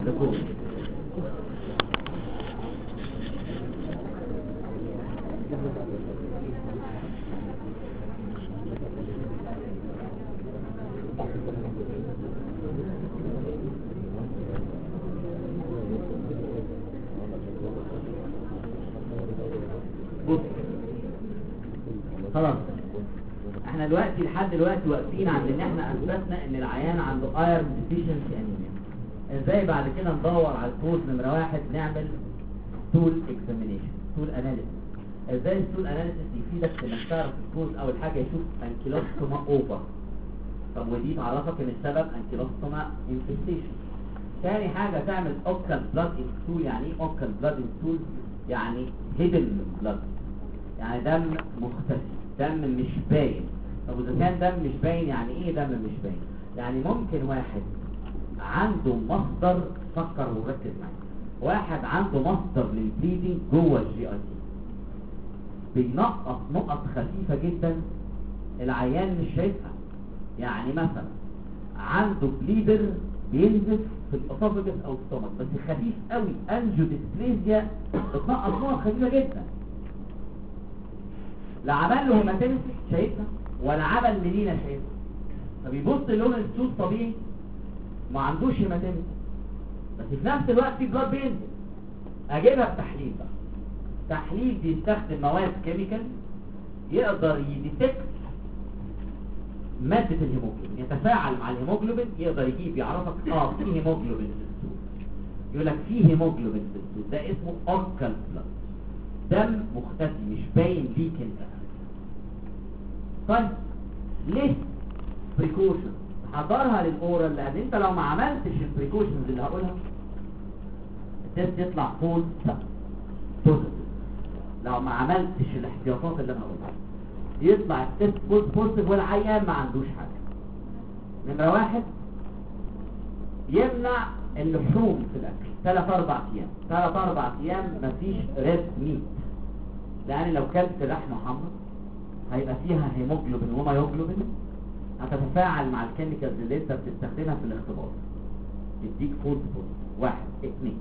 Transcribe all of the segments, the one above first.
لكم. بص خلاص احنا دلوقتي لحد دلوقتي واقفين عند ان احنا اثبتنا ان العيان عنده ايرون ديفيشنسي انيميا. ازاي بعد كده ندور على الكوز نمرة 1؟ نعمل ستول اكزامينيشن، ستول اناليسيس. ازاي الستول اناليسيس يفيدك في انك تعرف الكوز؟ اول حاجه يشوف انكيلوستوما اوفر. طب ودي تعرفك ان السبب انكيلوستوما انفستيشن. ثاني حاجه تعمل اوكال بلاد انستول. يعني ايه اوكال بلاد انستول؟ يعني هيدن بلاد، يعني دم مختفي، دم مش باين. طب اذا كان دم مش باين يعني ايه دم مش باين؟ يعني ممكن واحد عنده مصدر، فكر وركز معايا، واحد عنده مصدر للبليدنج جوه الجي اي تي، بينقط نقط خفيفه جدا العيان مش شايفها. يعني مثلا عنده بليدر بينزف في الاسوفجس او الستومك بس خفيف قوي، انجو ديسبليزيا بتنقط نقط خفيفه جدا، لا عمل له هيماتيمسيس شايفها ولا عمل ميلينا شايفها. فبيبص اللون السود طبيعي ما عندوش هيماتيمسيس بس في نفس الوقت في بلاد بينزل. اجيبها بتحليل بقى. تحليل بيستخدم مواد كيميكال يقدر يديتكت مادة الهيموجلوبين، يتفاعل مع الهيموجلوبين، يقدر يجيب يعرفك في هيموجلوبين في السود. يقول لك في هيموجلوبين في السود، ده اسمه اوكال بلاد، دم مختفي مش باين ليك انت. طيب ليه بريكوشن؟ حضرها للاورال، لان انت لو ما عملتش البريكوشنز اللي هقولها التست يطلع فول بوزيتيف. لو ما عملتش الاحتياطات اللي انا هقولها يطلع التست بوزيتيف والعيان ما عندوش حاجه. نمره 1 يمنع اللحوم في الاكل 3-4 ايام. 3-4 ايام مفيش ريد ميت، لان لو كلت لحمه حمراء هيبقى فيها هيموجلوبين ومايوجلوبين، هتتفاعل مع الكيميكالز اللي انت بتستخدمها في الاختبار يديك فولس بوزيتيف. 1. 2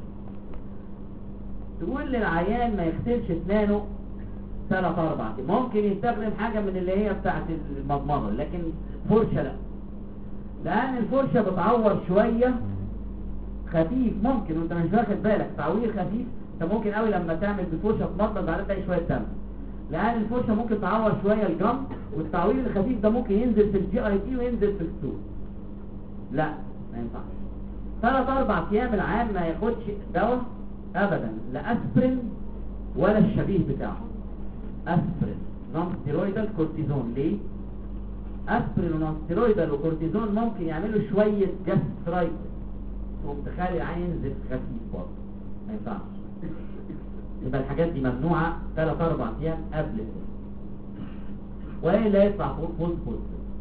تقول للعيان ما يغسلش اسنانه 3-4 ايام. ممكن يستخدم حاجه من اللي هي بتاعت المضمضه، لكن فرشه لا، لان الفرشه بتعور شويه خفيف، ممكن وانت مش واخد بالك تعوير خفيف. انت ممكن قوي لما تعمل بفرشه تنضف على تلاقي شويه دم، لان الفرشه ممكن تعور شويه الجم، والتعوير الخفيف ده ممكن ينزل في الجي اي تي وينزل في السور. لا ما ينفعش. 3-4 ايام العيان ما ياخدش دواء ابدا، لا اسبرين ولا الشبيه بتاعه. اسبرين نون ستيرويدال كورتيزون. ليه؟ اسبرين ونون ستيرويدال وكورتيزون ممكن يعملوا شويه جاسترايتس، ومتخيل العين ينزل خفيف برضه، ما ينفعش. يبقى الحاجات دي ممنوعه 3-4 ايام قبل التست، والا يطلع فوق فوز.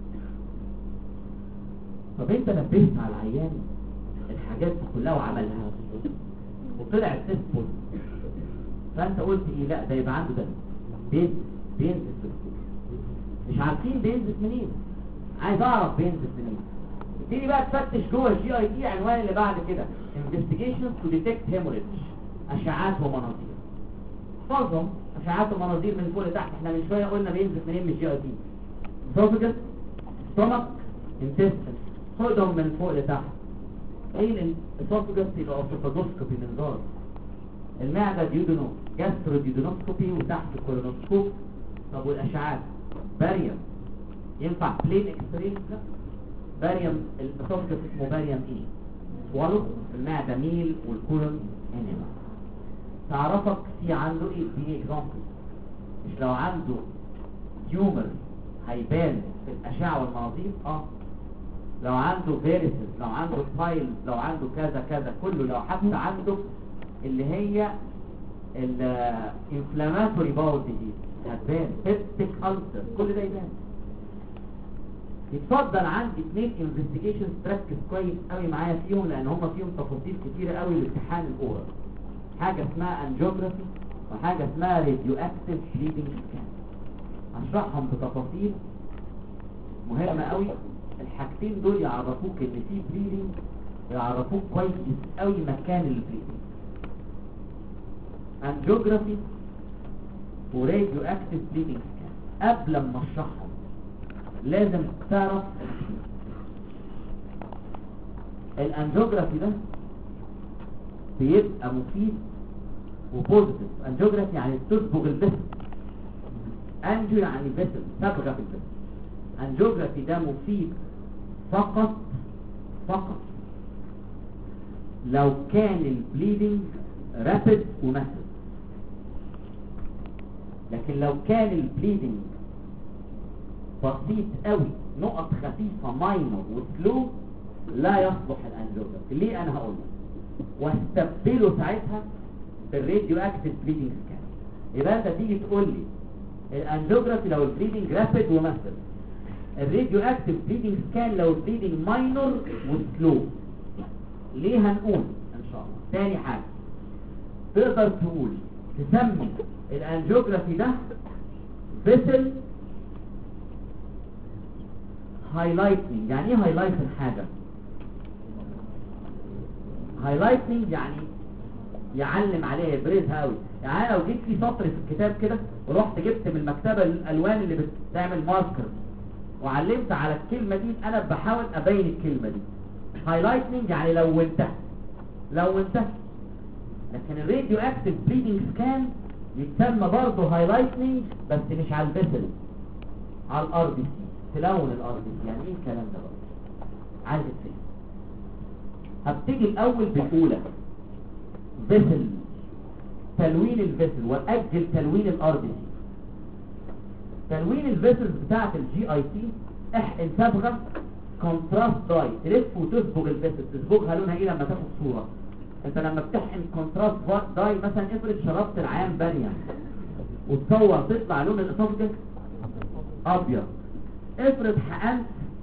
طب انت نبهت على العيان الحاجات دي كلها وعملها وطلع التست فوز، فانت قلت ايه؟ لا ده يبقى عنده دم بينزف في السور. مش عارفين بينزف منين، عايز اعرف بينزف منين. ابتدي بقى تفتش جوه الجي اي تي. عنوان اللي بعد كده investigations to detect hemorrhage، اشعاعات ومناظير. احفظهم، اشعاعات ومناظير من فوق لتحت. احنا من شويه قلنا بينزف منين من الجي اي تي؟ esophagus، stomach، intestine. خدهم من فوق لتحت. ايه الاسوفجس؟ يبقى اوسوفاجوسكوبي منظار. المعده ديودونو جاسترو ديودونوسكوبي وتحت كولونوسكوب. طب والاشعاعات؟ باريوم. ينفع بلين اكستريم؟ لا، باريوم. الاسوفجس اسمه باريوم ايه؟ سوالو. المعده ميل والكولون انيما. تعرفك في عنده ايه؟ اديني اكزامبل. مش لو عنده تيومر هيبان في الاشعه والمناظير؟ لو عنده فيريسز، لو عنده فايلز، لو عنده كذا كذا كله، لو حتى عنده اللي هي الانفلاماتوري باول ديزيز هتبان، بيبتيك ألسر، كل ده يبان. يتفضل عندي 2 انفستيجيشنز تركز كويس قوي معايا فيهم، لان هم فيهم تفاصيل كتيره قوي لامتحان الاورال. حاجه اسمها انجيوجرافي وحاجه اسمها راديو اكتيف بليدنج سكان. هشرحهم بتفاصيل مهمه قوي. الحاجتين دول يعرفوك ان في بليدنج يعرفوك كويس قوي مكان البليدنج. انجيوجرافي وراديو اكتيف بليدنج سكان. قبل ما اشرحهم لازم تعرف الانجيوجرافي ده بيبقى مفيد وبوزيتيف. انجيوجرافي يعني تصبغ الجسم، انجيو يعني جسم، صبغه في الجسم. انجيوجرافي ده مفيد فقط لو كان البليدنج رابيد وماسيف. لكن لو كان البليدنج بسيط قوي، نقط خفيفه ماينور وسلو، لا يصلح الانجيوجرافي. ليه؟ انا هقول لك. واستبدله ساعتها بالراديو اكتيف بليدنج سكان. يبقى انت تيجي تقول لي الانجيوجرافي لو البليدنج رابيد وماسيف، الراديو اكتيف بليدنج سكان لو البليدنج ماينور وسلو. ليه؟ هنقول ان شاء الله. تاني حاجه تقدر تقول تسمي الانجيوجرافي ده فيسل هايلايتنج. يعني ايه هايلايت الحاجه؟ هايلايتنج يعني يعلم عليها، يبرزها قوي. يعني انا لو جيت في سطر في الكتاب كده ورحت جبت من المكتبه الالوان اللي بتعمل ماركر وعلمت على الكلمه دي، انا بحاول ابين الكلمه دي. هايلايتنج يعني لونتها. لكن الراديو اكتيف بليدنج سكان يتسمى برضه هايلايتنج، بس مش على البسل، على الار بي سي. تلون الار بي سي. يعني ايه الكلام ده بقى؟ عايز تفهم. هبتدي الاول بالاولى فيسل، تلوين الفيسل، واجل تلوين الار بي سي. تلوين الفيسلز بتاعه الجي اي تي، احقن صبغه كونتراست داي، تلف وتصبغ الفيسل. تصبغها لونها ايه لما تاخد صوره؟ انت لما بتحقن كونتراست داي مثلا، افرض شربت العيان بانيا وتصور تطلع لون الاسوفجس ابيض. افرض حقنت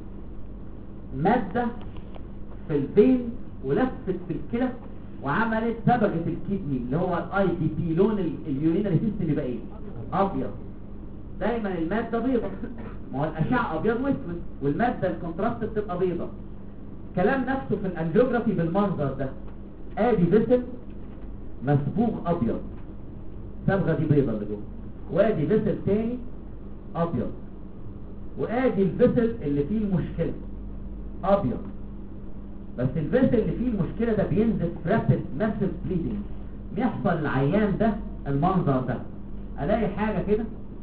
ماده في الفين ولفت في الكلى وعملت صبغه الكدني اللي هو الاي دي بي، لون اليورينري سيستم يبقى ايه؟ ابيض. دايما الماده بيضاء، ما هو الاشعه ابيض واسود، والماده الكونتراست بتبقى بيضاء. كلام نفسه في الانجيوجرافي بالمنظر ده. ادي فيسل مسبوغ ابيض، صبغه دي بيضاء اللي جوه، وادي فيسل تاني ابيض، وادي الفيسل اللي فيه المشكله ابيض. بس الفيسل اللي فيه المشكله ده بينزف رابيد ماسيف بليدنج، بيحصل العيان ده المنظر ده. الاقي حاجه كده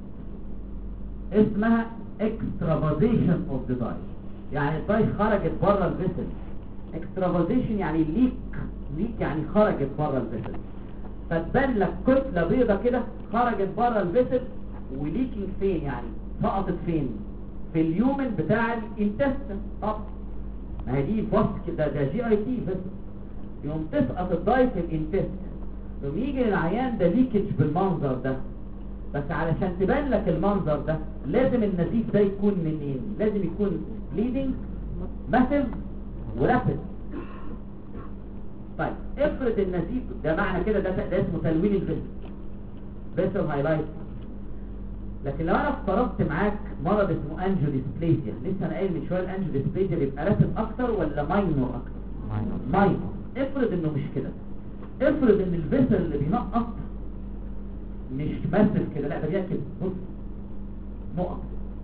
اسمها extravasation of the dye، يعني الداي خرجت بره الفيسل. extravasation يعني ليك يعني خرجت بره الفيسل، فتبان لك كتله بيضه كده خرجت بره الفيسل. وليكينج فين؟ يعني سقطت فين؟ في اليومن بتاع الانتستين. طب ما هي دي بص كده، ده جي اي تي فيسل، يوم تسقط الداي في الانتستين، يوم يجي العيان ده ليكج بالمنظر ده. بس علشان تبان لك المنظر ده لازم النزيف ده يكون منين؟ لازم يكون bleeding massive ورابid. طيب افرض النزيف ده، معنى كده ده اسمه تلوين الفيسل، فيسل هايلايت. لكن لو انا افترضت معاك مرض اسمه انجيو ديسبليزيا، لسه انا قايل من شويه الانجيو ديسبليزيا بيبقى رابد اكتر ولا ماينور اكتر؟ ماينور. افرض انه مش كده، افرض ان الفيسل اللي بينقط مش ماسف كده، لا ده بيركز بص نقط.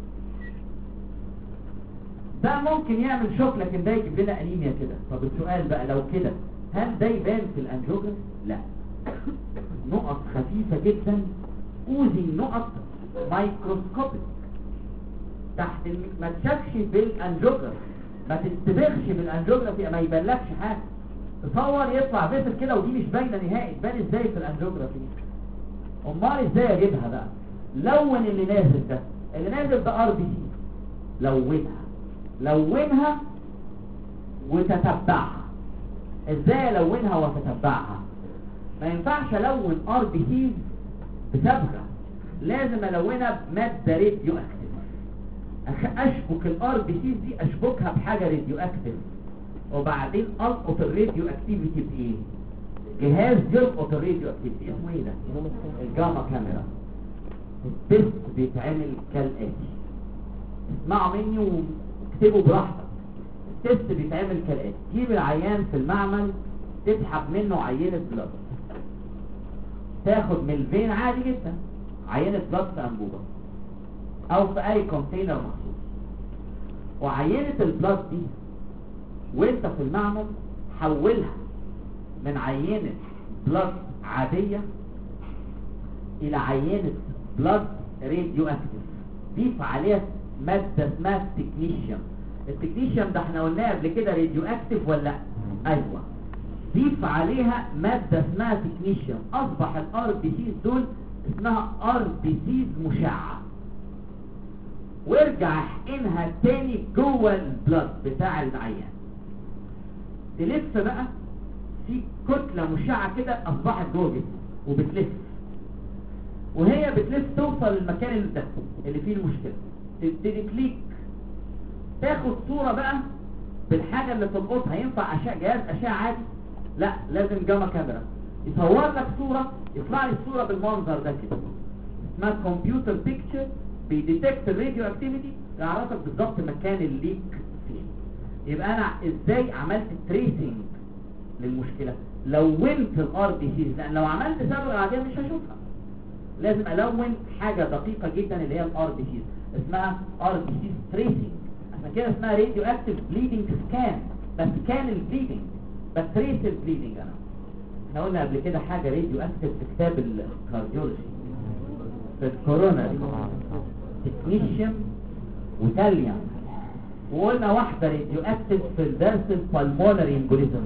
ده ممكن يعمل شوك، لكن ده يجيب لنا انيميا كده. طب السؤال بقى لو كده، هل ده يبان في الانجيوجرافي؟ لا. نقط خفيفه جدا، اوزي نقط مايكروسكوبيك تحت ما تشافش بالانجيوجرافي، ما تنتبهش بالانجيوجرافي، ما يبانلكش حاجه. تصور يطلع فيسل كده ودي مش باينه نهائي، تبان ازاي في الانجيوجرافي؟ امال ازاي اجيبها بقى؟ لون اللي نازل ده، اللي نازل ده ار بي سي، لونها وتتبعها. ازاي الونها وتتبعها؟ ما ينفعش الون ار بي سي بصبغه، لازم الونها بماده راديو اكتيف. اشبك الار بي سي دي، اشبكها بحاجه راديو اكتيف، وبعدين القط الراديو اكتيفيتي بايه؟ جهاز يلقط الراديو اكتيفيتي. اسمه ايه ده؟ الجاما كاميرا. التست بيتعمل كالاتي، اسمعوا مني واكتبوا براحتك. التست بيتعمل كالاتي: تجيب العيان في المعمل، تسحب منه عينه بلاد، تاخد من الفين عادي جدا عينه بلاد في انبوبه او في اي كونتينر مخصوص، وعينه البلاد دي وانت في المعمل حولها من عينه بلاد عاديه الى عينه بلاد راديو اكتيف. ضيف عليها ماده اسمها التكنيشيوم. التكنيشيوم ده احنا قلناه قبل كده راديو اكتيف ولا؟ ايوه. ضيف عليها ماده اسمها تكنيشيوم، اصبح الار بي سيز دول اسمها ار بي سيز مشعه، وارجع احقنها تاني جوه البلاد بتاع العيان. تلف بقى في كتله مشعه كده اصبحت جوه جسمه وبتلف، وهي بتلف توصل للمكان اللي فيه المشكله، تبتدي كليك تاخد صوره بقى بالحاجه اللي تلقطها. ينفع جهاز اشعه عادي؟ لا، لازم جاما كاميرا يصور لك صوره، يطلع لي الصوره بالمنظر ده كده، اسمها كمبيوتر بيكتشر، بيديتكت الراديو اكتيفيتي، يعرفك بالظبط مكان الليك فين. يبقى انا ازاي عملت تريسنج للمشكله؟ لونت الار بي سيز، لان لو عملت صبغه عاديه مش هشوفها، لازم الون حاجه دقيقه جدا اللي هي الار بي سيز، اسمها ار بي سيز تريسنج. عشان كده اسمها راديو اكتيف بليدنج سكان، بسكان البليدنج، بتريس البليدنج. احنا قلنا قبل كده حاجه راديو اكتيف في كتاب الكارديولوجي في الكورونا تكنيشيوم وتاليوم، وقلنا واحده راديو اكتيف في الدرس البالمونري امبوليزم،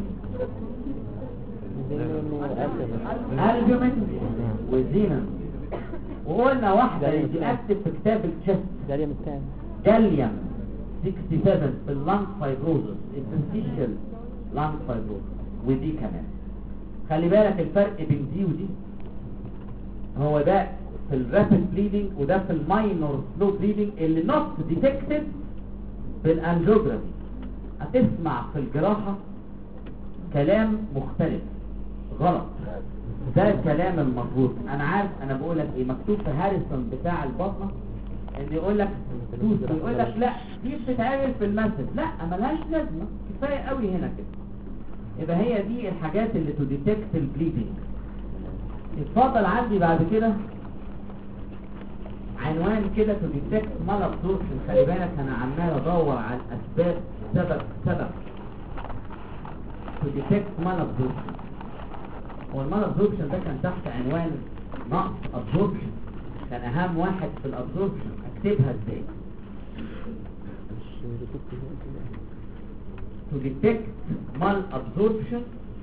البومين وزينون. وقلنا واحده راديو اكتيف في كتاب التشست جاليوم 67 في اللانج فايبروزس، انترستيشال لانج فايبروزس. ودي كمان خلي بالك الفرق بين دي ودي، هو ده في الرابid بليدنج وده في الماينور سلو بليدنج اللي نوت ديتكتد بالانجيوجرافي. هتسمع في الجراحه كلام مختلف غلط، ده الكلام المظبوط. انا عارف انا بقول لك ايه، مكتوب في هاريسون بتاع البطنه ان يقول لك يقول لك لا دي بتتعمل في المسج، لا ملهاش لازمه، كفايه قوي هنا كده. يبقى هي دي الحاجات اللي تديتكت البليدنج. اتفضل عندي بعد كده عنوان كده تديتكت مال ابزوربشن. خلي بالك انا عمال ادور على الاسباب، سبب تديتكت مال ابزوربشن. هو المال ابزوربشن ده كان تحت عنوان نقص ابزوربشن، كان اهم واحد في الابزوربشن. اكتبها ازاي؟ to detect malabsorption.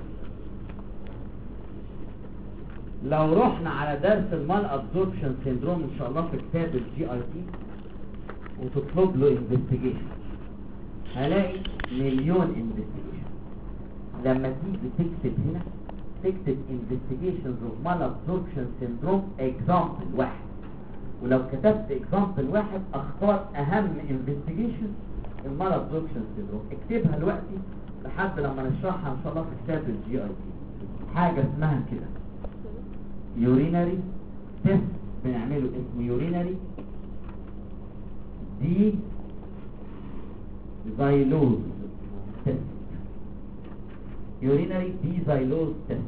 لو رحنا على درس المال ابزوربشن سيندروم ان شاء الله في كتاب الجي اي تي وتطلب له انفستيجيشن، هلاقي مليون انفستيجيشن. لما تيجي تكتب هنا تكتب انفستيجيشنز اوف مال ابزوربشن سيندروم اكزامبل واحد، ولو كتبت اكزامبل واحد اختار اهم انفستيجيشن المال ابزوربشن سيندروم. اكتبها دلوقتي لحد لما نشرحها ان شاء الله في كتاب الجي اي تي. حاجه اسمها كده يورينري تيست، بنعمله اسمه يورينري دي زايلوز تيست، يورينري دي زايلوز تيست.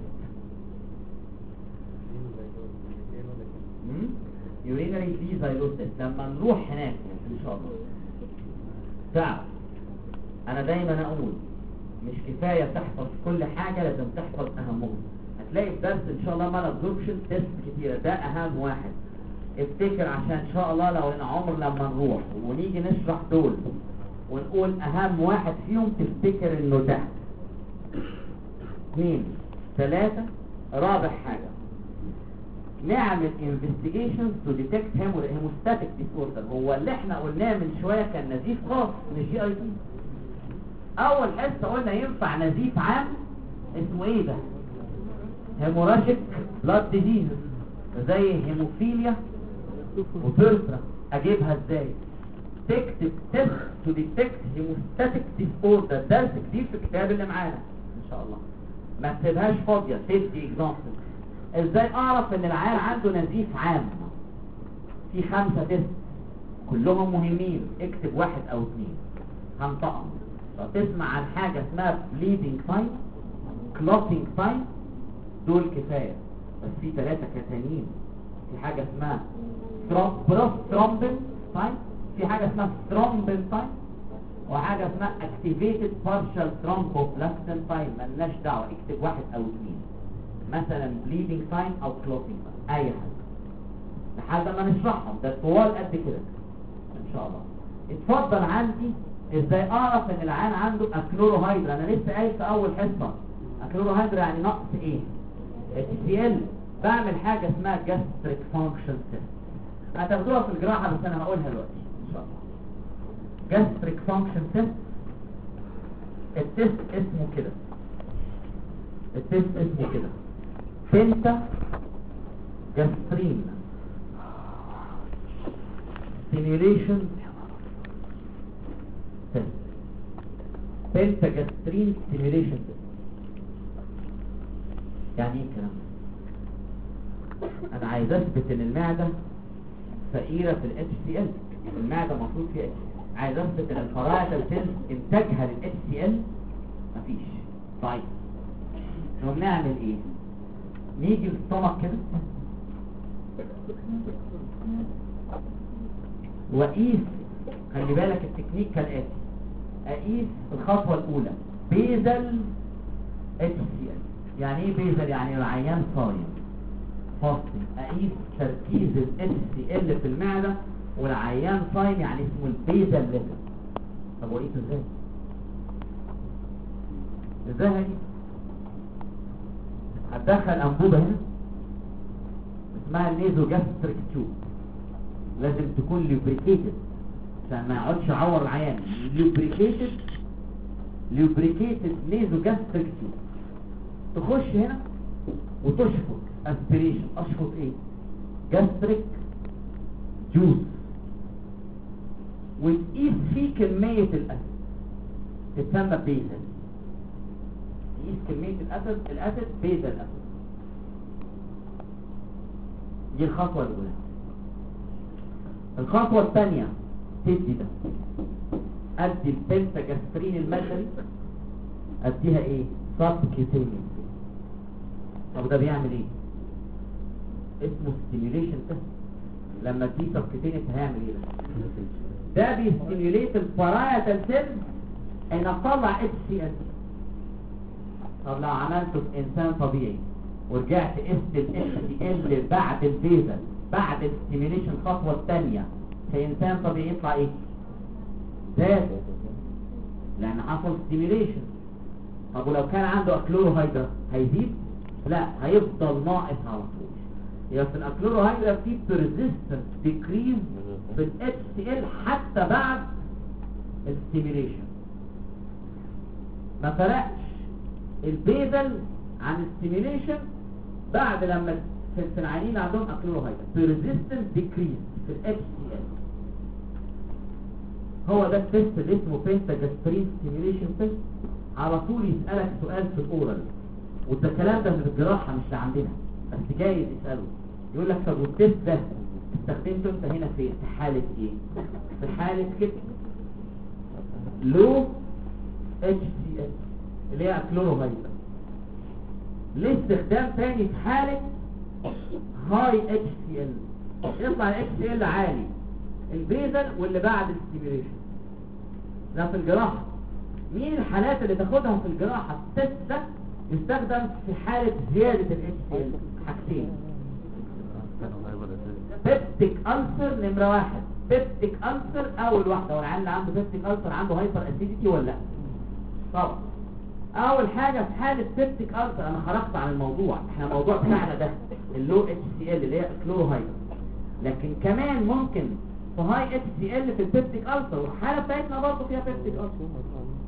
يورينري دي زايلوز تيست لما نروح هناك ان شاء الله تعرف. انا دايما اقول مش كفايه تحفظ كل حاجه، لازم تحفظ اهمهم. هتلاقي في درس ان شاء الله مال ابزوربشن تيست كتيره، ده اهم واحد. افتكر عشان ان شاء الله لو ان عمر لما نروح ونيجي نشرح دول ونقول اهم واحد فيهم تفتكر انه ده. 2 3 رابع حاجه نعمل investigations to detect hemostatic disorder. هو اللي احنا قلناه من شويه كان نزيف خاص من الجي اي تي. اول حصه قلنا ينفع نزيف عام اسمه ايه ده؟ هيموراجيك بلاد ديزيز زي هيموفيليا وبيرثرا. اجيبها ازاي؟ تكتب تيست تو ديتكت هيموستاتيك ديسوردر، درس كتير في الكتاب اللي معانا ان شاء الله، ما تسيبهاش فاضيه، تدي اكزامبل. ازاي اعرف ان العيان عنده نزيف عام؟ في 5 تيست كلهم مهمين، اكتب 1 أو 2 هنطقهم. لو تسمع عن حاجة اسمها bleeding sign clotting sign دول كفاية، بس في 3 تانيين. في حاجة اسمها thrombin sign، في حاجة اسمها thrombin sign، وحاجة اسمها activated partial thromboplastin sign. ملناش دعوة، اكتب 1 أو 2 مثلا bleeding sign او clotting sign، اي حاجة لحد ما نشرحهم. ده طوال قد كده ان شاء الله. اتفضل عندي ازاي اعرف ان العيان عنده اكلوروهيدرا. انا لسه قايل في اول حصه اكلوروهيدرا يعني نقص ايه؟ HCl. بعمل حاجه اسمها gastric function test، هتاخدوها في الجراحه بس انا هقولها دلوقتي ان شاء الله. gastric function test، التست اسمه كده، التست اسمه كده بنتا جاسترين stimulation test. بنتا جاسترين stimulation test يعني ايه الكلام ده؟ انا عايز اثبت ان المعده فقيره في ال HCl. المعده المفروض فيها HCl. عايز اثبت ان الخلايا السيلز انتاجها لل HCl مفيش. طيب نقوم نعمل ايه؟ نيجي للسtomach كده واقيس. خلي بالك التكنيك كالاتي: اقيس الخطوه الاولى بيزل HCl. يعني ايه بيزل؟ يعني العيان صايم فاصل، اقيس تركيز ال HCl في المعده والعيان صايم، يعني اسمه البيزل ليفل. طب واقيسه ازاي؟ ازاي هاجي؟ هتدخل انبوبه هنا اسمها النيزو جاستريك تيوب، لازم تكون لوبريكيتد عشان ما يقعدش يعور العيان. لوبريكيتد نيزو جاستريك تيوب. تخش هنا وتشفط اسبريشن. اشفط ايه؟ جاستريك جوز، وتقيس فيه كميه الاسيد، تسمى بيزل. تقيس كميه الاسيد بيزل اسيد. دي الخطوه الاولى. الخطوه الثانيه تدي ده، ادي البنتا جاسترين المدري، اديها ايه؟ سبكيوتينيوس. طب ده بيعمل ايه؟ اسمه ستيميوليشن تيست. لما تدي سبكيوتينيوس هيعمل ايه ده؟ بيستيميوليت البارايتال سيلز ان اطلع HCl. طب لو عملته في انسان طبيعي ورجعت قست ال HCl بعد البيزل بعد الستيميوليشن الخطوه الثانيه في انسان طبيعي يطلع ايه؟ زاد، لان حصل ستيميوليشن. طب ولو كان عنده اكلوروهيدرا هيزيد؟ لا، هيفضل ناقص على طول. يبقى في الاكلوروهيدرا في persistent decrease في ال HCl حتى بعد الستيميوليشن. ما فرقش البيزل عن الستيميوليشن بعد لما في العيانين عندهم اكلوروهيدرا persistent decrease في ال HCl. هو ده التست اللي اسمه بنتا جاسترين ستيميوليشن تيست. على طول يسألك سؤال في الأورال، وده الكلام ده من الجراحة مش عندنا بس جايز يسأله، يقول لك طب والتست ده استخدمته انت هنا في حالة ايه؟ في حالة كده لو HCl اللي هي اكلوروهيدرا. ليه استخدام تاني في حالة هاي HCl؟ يطلع ال HCl عالي، البيزل واللي بعد الستيميوليشن. ده في الجراحة. مين الحالات اللي تاخدها في الجراحة؟ التست ده يستخدم في حالة زيادة ال HCl. حاجتين: بيبتيك ألسر نمرة 1. بيبتيك ألسر أول واحدة، والعيان اللي عنده بيبتيك ألسر عنده هايبر أسيديتي ولا لا؟ طبعا. أول حاجة في حالة بيبتيك ألسر، أنا خرجت عن الموضوع، احنا الموضوع بتاعنا ده اللو HCl اللي هي كلوروهيدرا، لكن كمان ممكن في هاي HCl في البيبتيك ألسر، والحالة بتاعتنا برضه فيها بيبتيك ألسر.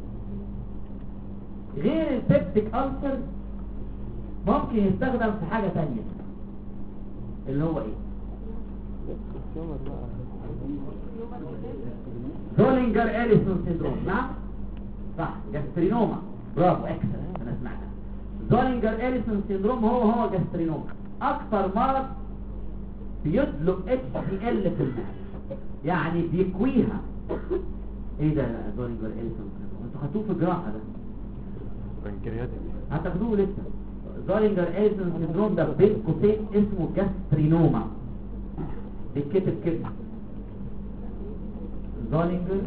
غير البيبتيك ألسر ممكن يستخدم في حاجة تانية اللي هو ايه؟ زولينجر إليسون سيندروم. نعم صح، جاسترينوما. برافو، اكسلنت، انا سمعتها. زولينجر إليسون سيندروم هو جاسترينوما. اكتر مرض بيدلق HCl في المعدة، يعني بيكويها. ايه ده زولينجر إليسون سيندروم؟ خدتوه في الجراحه ده، بنكرياتيك. هتاخدوه لسه. زولينجر ايزن سيندروم ده بين قوسين اسمه جاسترينوما، بيتكتب كده زولينجر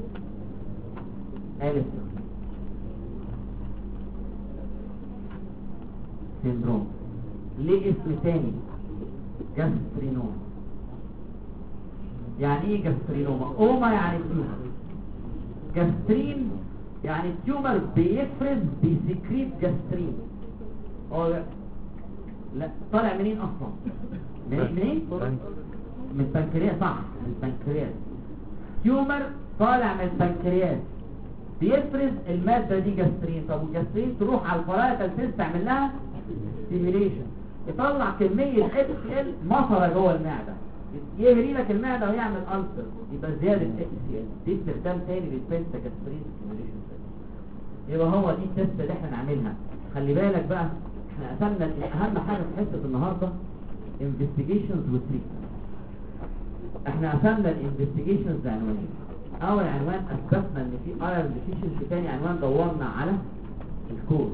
ايزن سيندروم. ليه اسم تاني جاسترينوما؟ يعني ايه جاسترينوما؟ اوما يعني تيومر، جاسترين يعني التيومر بيفرز بيسكريت جاسترين. هو لا طالع منين اصلا؟ منين؟ من البنكرياس. صح، من البنكرياس. تيومر طالع من البنكرياس بيفرز المادة دي جاسترين. طب والجاسترين تروح على الفرايتال سيست تعمل لها ستيميليشن، يطلع كمية HCl مصرة جوه المعدة، يهري لك المعدة ويعمل ألسر، يبقى زيادة HCl. دي استخدام تاني للبنتا جاسترين ستيميليشن. يبقى هو دي التست اللي احنا نعملها. خلي بالك بقى، احنا قسمنا اهم حاجة في حصة النهاردة investigations وتريتمنت. احنا قسمنا الانفستيجيشنز لعنوانين. اول عنوان اثبتنا ان في ايرون ديفيشنسي، تاني عنوان دورنا على الكوز.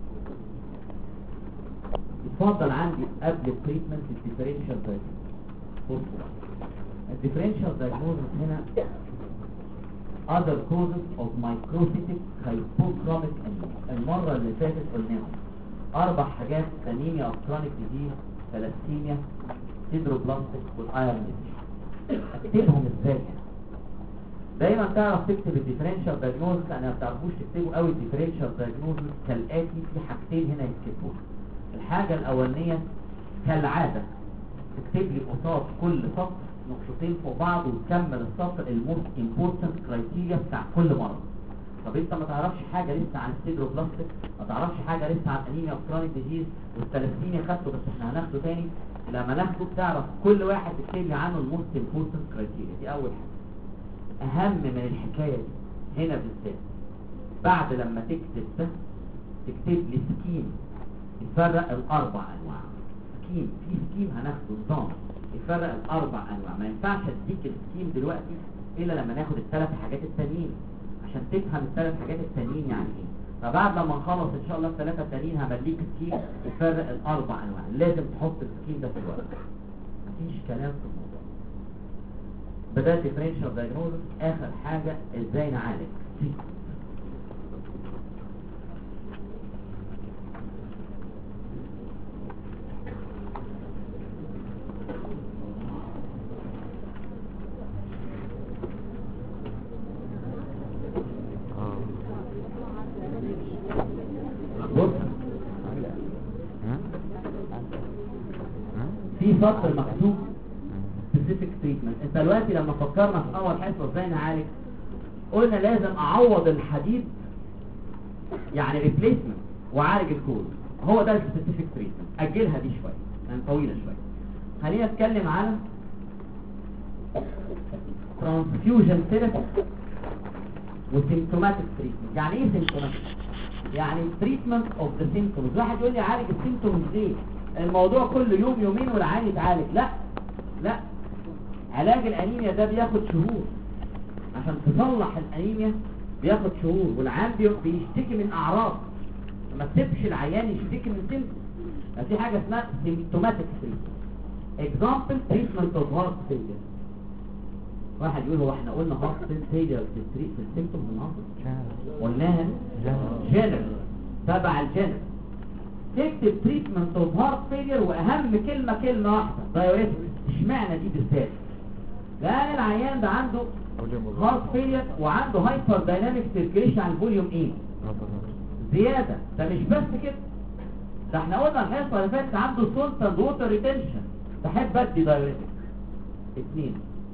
يتفضل عندي قبل التريتمنت الديفرنشال دايجنوز. بصوا الديفرنشال دايجنوز هنا other causes of microcytic hypochromic anemia. المرة اللي فاتت قلناهم 4 حاجات: انيميا اوف كرونيك ديزيز، ثلاسيميا، سيدروبلاستيك، والايرون ديفيشنسي. اكتبهم ازاي؟ دايما تعرف تكتب الديفرنشال دايجنوز، لان ما بتعرفوش تكتبوا قوي الديفرنشال دايجنوز كالاتي. في حاجتين هنا يتكتبوا. الحاجة الاولانية كالعادة تكتب لي قصاد كل سطر نقطتين فوق بعض وتكمل السطر الموست امبورتنت كرايتيريا بتاع كل مرة. طب انت ما تعرفش حاجة لسه عن السيدروبلاستيك، ما تعرفش حاجة لسه عن انيميا اوف كرونيك ديزيز، والثلاسيميا خدته بس احنا هناخده تاني. لما ناخده تعرف كل واحد تكتب لي عنه الموست امبورتنت كرايتيريا. دي اول حاجة اهم من الحكاية دي هنا بالذات. بعد لما تكتب ده تكتب لي سكيم يفرق الاربع انواع. سكيم، في سكيم هناخده نظام يفرق الاربع انواع. ما ينفعش اديك السكيم دلوقتي الا لما ناخد الثلاث حاجات التانيين عشان تفهم الثلاث حاجات التانيين يعني ايه. فبعد لما نخلص ان شاء الله الثلاثه التانيين همليك سكيم يفرق الاربع انواع. لازم تحط السكيم ده في الورق، مفيش كلام في الموضوع. بدأت ديفرنشال دايجنوزس. اخر حاجه ازاي نعالج. في سطر مكتوب specific treatment. انت دلوقتي لما فكرنا في اول حصه ازاي نعالج، قلنا لازم اعوض الحديد يعني ريبليسمنت واعالج الكوز. هو ده السبيسيفيك تريتمنت. اجلها دي شويه لان طويله شويه. خلينا نتكلم على ترانسفيوجن ثيرابي وسيمتوماتيك تريتمنت. يعني ايه سيمتوماتيك؟ يعني تريتمنت اوف ذا سيمتومز. واحد يقول لي عالج السيمتومز ليه؟ الموضوع كل يوم يومين والعيان يتعالج. لا، علاج الانيميا ده بياخد شهور. عشان تصلح الانيميا بياخد شهور، والعيان بيشتكي من اعراض. ما تسيبش العيان يشتكي من سيمتومز. في حاجه اسمها سيمتوماتيك تريتمنت. اكزامبل تريتمنت اوف هارت فيلير. واحد يقول هو احنا قلنا هارت فيلير في السيمتومز النهارده؟ قلناها جنرال، تبع الجنرال. تكتب تريتمنت اوف هارت فيلير واهم كلمه واحده دايوريتك. اشمعنى دي بالذات؟ لان العيان ده عنده هارت فيلير وعنده هايبر دايناميك سيركيليشن على الفوليوم ايه زياده. ده مش بس كده، ده احنا قلنا الحصه اللي فاتت عنده سولت اند ووتر ريتنشن. تحب ادي دايوريتك. 2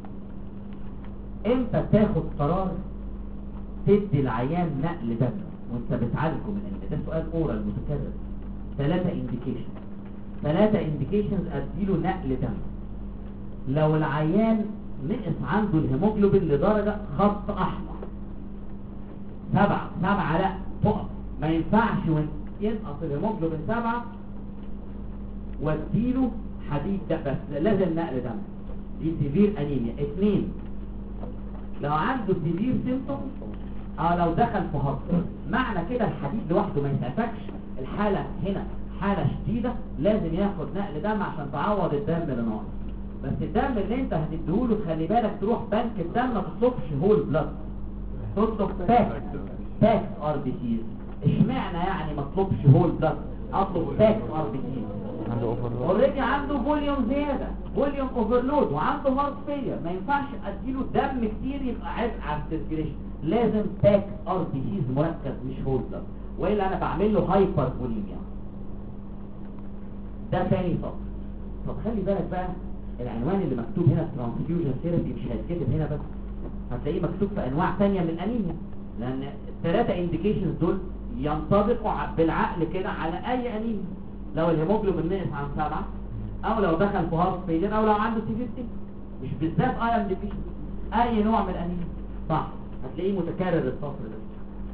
امتى تاخد قرار تدي العيان نقل دم وانت بتعالجه من ده سؤال اورال متكرر. 3 انديكيشنز اديله نقل دم. لو العيان نقص عنده الهيموجلوبين لدرجة خط احمر 7 لا تقف، ما ينفعش ينقص الهيموجلوبين 7 واديله حديد ده بس، لازم نقل دم. دي سيفير انيميا. 2 لو عنده سيفير سيمتوم لو دخل في هارت. معنى كده الحديد لوحده ما يسعفكش، الحالة هنا حالة شديدة لازم ياخد نقل دم عشان تعوض الدم اللي ناقص. بس الدم اللي انت هتديهوله خلي بالك تروح بنك الدم ما تطلبش هول بلاد، تطلب باك ار بي سيز. اشمعنى يعني ما تطلبش هول بلاد، اطلب باك ار بي سيز؟ اوريدي عنده فوليوم زياده، فوليوم اوفرلود، وعنده هارت فيلير، ما ينفعش اديله دم كتير يبقى عبء على السيركيليشن. لازم باك ار بي سيز مركز مش هول بلاد، والا انا بعمل له هايبر فوليميا. ده تاني سطر. طب خلي بالك بقى العنوان اللي مكتوب هنا ترانسفيوجن ثيرابي مش هيتكتب هنا بس، هتلاقيه مكتوب في انواع تانية من الانيميا، لان الثلاثه انديكيشنز دول ينطبقوا بالعقل كده على اي انيميا. لو الهيموجلوبين نقص عن 7، او لو دخل في هارت فيلير، او لو عنده سيفيرتي، مش بالذات ايرون ديفيشنسي، اي نوع من الانيميا صح هتلاقيه متكرر السطر ده.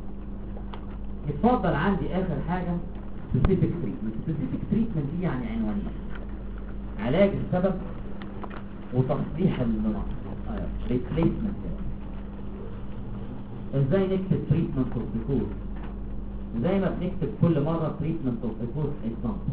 اتفضل عندي اخر حاجه سبيسيفيك تريتمنت. سبيسيفيك تريتمنت دي يعني عنوانين: علاج السبب وتصليح المناطق، ريبليسمنت. ازاي نكتب تريتمنت اوف ذا كوز؟ زي ما بنكتب كل مره تريتمنت اوف ذا كوز اكزامبل.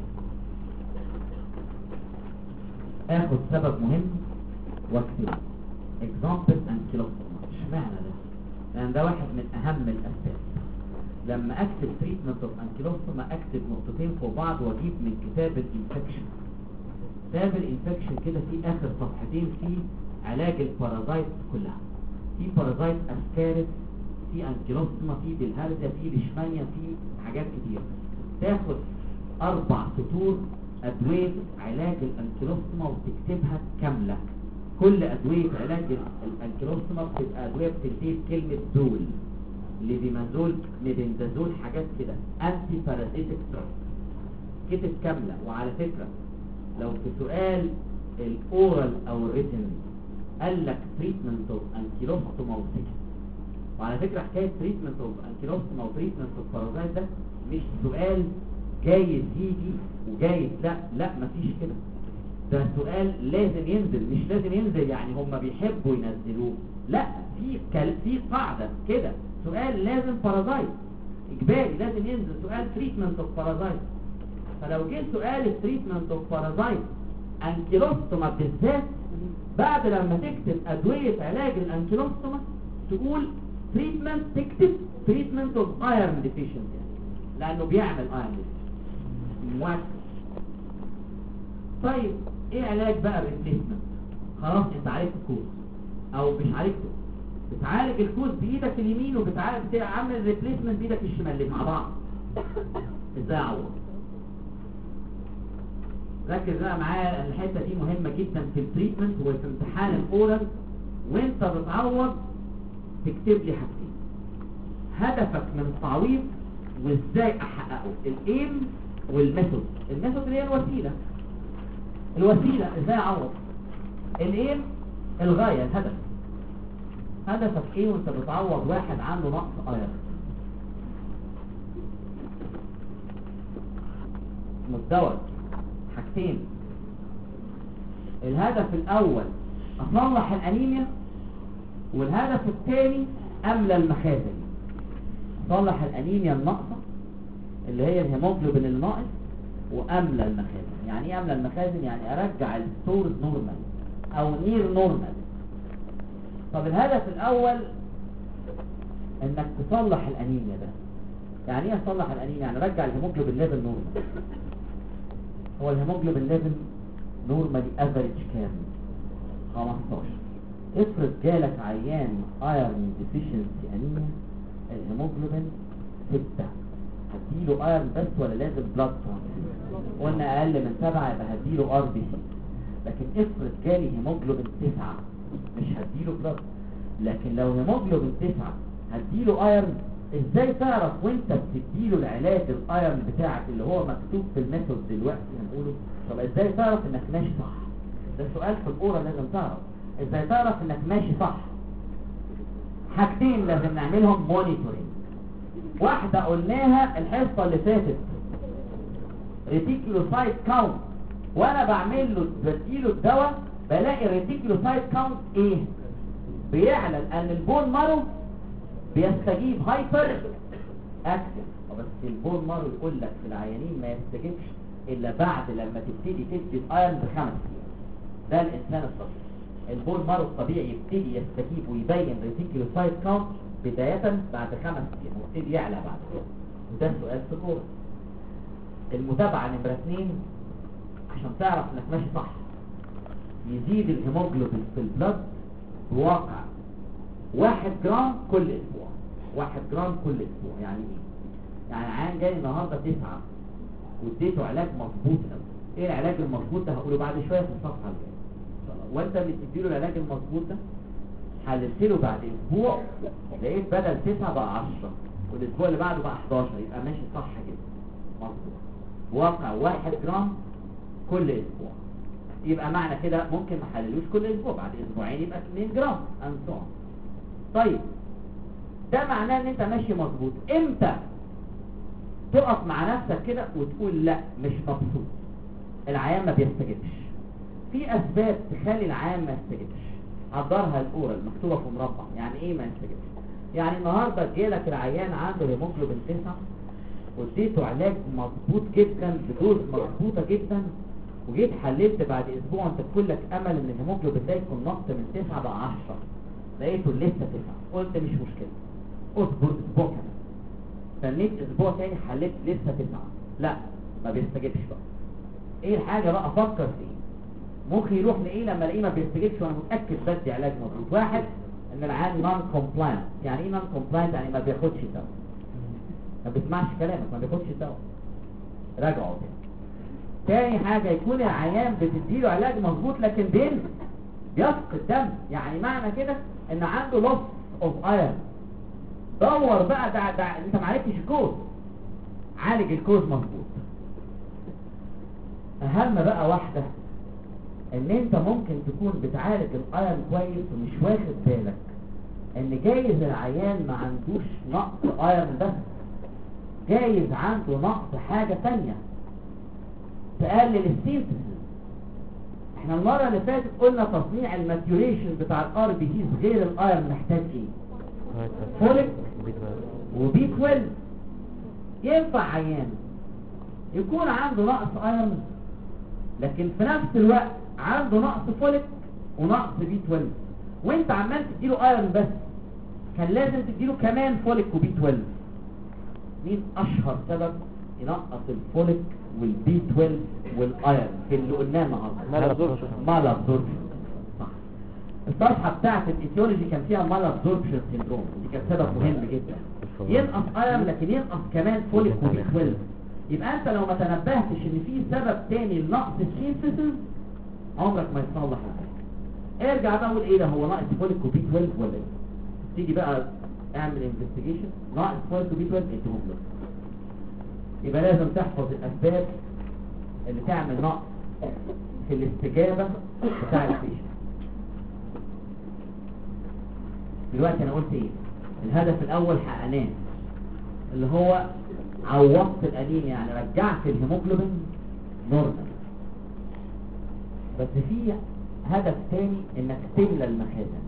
اخد سبب مهم واكتبه اكزامبل انكيلوستوما. اشمعنى ده؟ لان ده واحد من اهم الاسباب. لما اكتب تريتمنت اوف انكيلوستوما اكتب نقطتين فوق بعض واجيب من كتاب الانفكشن. كتاب الانفكشن كده في اخر صفحتين في علاج البارازايت كلها. في بارازايت اسكارس، في انكيلوستوما، في بالهارزيا، في ليشمانيا، في حاجات كتير. تاخد 4 سطور ادويه علاج الانكيلوستوما وتكتبها كامله. كل ادويه علاج الانكيلوستوما بتبقى ادويه بتنتهي بكلمه دول، ليفيمازول، ميبندازول، حاجات كده انتي بارازيتك دراج، كتب كامله. وعلى فكره لو في سؤال الاورال او الريتن قال لك تريتمنت اوف انكيلوستوما وسكت، وعلى فكره حكايه تريتمنت اوف انكيلوستوما وتريتمنت اوف بارازايت ده مش سؤال جايز يجي وجايز لا مفيش كده. ده سؤال لازم ينزل، مش لازم ينزل يعني هم بيحبوا ينزلوه، لا في قاعده كده، سؤال لازم بارازايت اجباري لازم ينزل سؤال تريتمنت اوف بارازايت. فلو جه سؤال التريتمنت اوف بارازايت انكيلوستوما بالذات، بعد لما تكتب ادويه علاج الانكيلوستوما تقول تريتمنت، تكتب تريتمنت اوف ايرون ديفيشنسي لانه بيعمل ايرون ديفيشنسي. طيب ايه علاج بقى الريبليسمنت؟ خلاص انت عالجت الكوز او مش عالجته، بتعالج الكوز بايدك اليمين وبتعمل ريبليسمنت بايدك الشمال مع بعض. ازاي اعوض؟ ركز بقى معايا، الحته دي مهمه جدا في التريتمنت وفي امتحان الاورال. وانت بتعوض تكتب لي حاجتين: هدفك من التعويض وازاي احققه، الايم والميثود. الميثود اللي هي الوسيله ازاي اعوض، الايم الغايه الهدف. هدفك ايه وانت بتعوض واحد عنده نقص ايرون؟ مزدوج حاجتين: الهدف الاول اصلح الانيميا، والهدف الثاني املى المخازن. اصلح الانيميا الناقصه اللي هي الهيموجلوبين اللي ناقص، واملى المخازن. يعني ايه املى المخازن؟ يعني ارجع الستورز نورمال او نير نورمال. طب الهدف الاول انك تصلح الانيميا ده، يعني ايه اصلح الانيميا؟ يعني ارجع الهيموجلوبين ليفل نورمال. هو الهيموجلوبين ليفل نورمالي افريج كام؟ 15. افرض جالك عيان ايرون ديفيشنسي انيميا الهيموجلوبين 6، هديله ايرون بس ولا لازم بلاد ترانسفيوجن؟ قلنا اقل من 7 يبقى هديله ار بي سي. لكن افرض جالي هيموجلوبين 9 مش هديله بلاد. لكن لو هيموجلوبين 9 هديله ايرون. ازاي تعرف وانت بتديله العلاج الايرون بتاعك اللي هو مكتوب في الميثود دلوقتي هنقوله؟ طب ازاي تعرف انك ماشي صح؟ ده سؤال في الاورال لازم تعرف. ازاي تعرف انك ماشي صح؟ حاجتين لازم نعملهم مونيتورنج. واحدة قلناها الحصة اللي فاتت، ريتيكولوسايت كاونت. وانا بعمل له بديله الدواء بلاقي الريتيكولوسايت كاونت ايه؟ بيعلن ان البون مارو بيستجيب هايبر اكتف. بس البون مارو يقول لك في العيانين ما يستجيبش الا بعد لما تبتدي تدي الايرون ب5 ايام. ده الانسان الطبيعي. البون مارو الطبيعي يبتدي يستجيب ويبين ريتيكولوسايت كاونت بداية بعد 5 ايام ويبتدي يعلى بعد كده. وده سؤال في الكورة. المتابعة نمرة 2 عشان تعرف انك ماشي صح. يزيد الهيموجلوبين في البلد بواقع 1 جرام كل اسبوع. 1 جرام كل اسبوع يعني ايه؟ يعني عيان جاي النهارده 9 واديته علاج مظبوط قوي. ايه العلاج المظبوط ده؟ هقوله بعد شويه في الصفحه الجايه ان شاء الله. وانت اللي بتديله العلاج المظبوط ده حللت له بعد اسبوع لقيت بدل 9 بقى 10 والاسبوع اللي بعده بقى 11. يبقى ماشي صح كده مظبوط. واقع 1 جرام كل اسبوع. يبقى معنى كده ممكن ما حللوش كل اسبوع، بعد اسبوعين يبقى 2 جرام and so on. طيب ده معناه ان انت ماشي مظبوط. امتى تقف مع نفسك كده وتقول لا مش مبسوط، العيان ما بيستجبش؟ في اسباب تخلي العيان ما يستجبش، حضرها الاورال مكتوبه في مربع. يعني ايه ما يستجبش؟ يعني النهارده جالك العيان عنده هيموجلوبين 9 واديته علاج مظبوط جدا بدوز مظبوطه جدا، وجيت حللت بعد اسبوع انت كلك امل ان الهيموجلوبين ده يكون نقص من 9 بقى 10، لقيته لسه 9، قلت مش مشكله اصبر اسبوع كمان. استنيت اسبوع تاني حليت لسه 9، لا ما بيستجبش بقى. ايه الحاجه بقى؟ افكر في ايه؟ ممكن يروح لايه لما الاقيه ما بيستجبش وانا متاكد بدي علاج مظبوط؟ واحد ان العيان نون كومبلاينت. يعني ايه نون كومبلاينت؟ يعني ما بياخدش دواء، ما بيسمعش كلامك، ما بياخدش دواء، راجعه تاني. تاني حاجه يكون العيان بتديله علاج مظبوط لكن بيفقد دم. يعني معنى كده ان عنده لوس اوف ايرون. دور بقى ده انت ما عالجتش الكوز، عالج الكوز مظبوط. اهم بقى واحده ان انت ممكن تكون بتعالج الايرون كويس ومش واخد بالك ان جايز العيان ما عندوش نقص ايرون بس، جايز عنده نقص حاجه ثانيه تقلل السينثيسيس. احنا المره اللي فاتت قلنا تصنيع الماتيوريشن بتاع الار بي سيز غير الايرون محتاج ايه؟ فوليك وبي 12. ينفع عيان يكون عنده نقص ايرون لكن في نفس الوقت عنده نقص فوليك ونقص بي 12 وانت عمال تديله ايرون بس؟ كان لازم تديله كمان فوليك وبي 12. مين اشهر سبب ينقص الفوليك والبي 12 والايرون في اللي قلناه النهارده؟ مال ابزوربشن. صح. الصفحه بتاعت الايتيولوجي كان فيها مال ابزوربشن سيندروم، دي كانت سبب مهم جدا. ينقص ايرون لكن ينقص كمان فوليك وبي 12. يبقى انت لو ما تنبهتش ان في سبب تاني لنقص السينثيسيس عمرك ما يتصلح الحاجه. ارجع بقى قول ايه ده، هو ناقص فوليك وبي 12 ولا ايه؟ تيجي بقى اعمل انفستيجيشن، ناقص فوليك وبي 12 اديهم له. يبقى لازم تحفظ الاسباب اللي تعمل نقص في الاستجابه بتاع البيشنت. دلوقتي انا قلت ايه؟ الهدف الاول حققناه اللي هو عوضت الانيميا، يعني رجعت الهيموجلوبين نورمال. بس في هدف تاني انك تملى المخازن.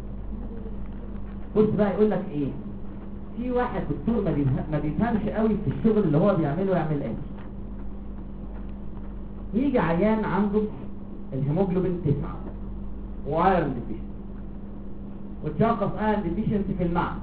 بص بقى يقول لك ايه؟ في واحد دكتور ما بيفهمش قوي في الشغل اللي هو بيعمله، يعمل ايه؟ يجي عيان عنده الهيموجلوبين 9 وايرون ديفيشنسي وتشخص ايرون ديفيشنسي في المعمل،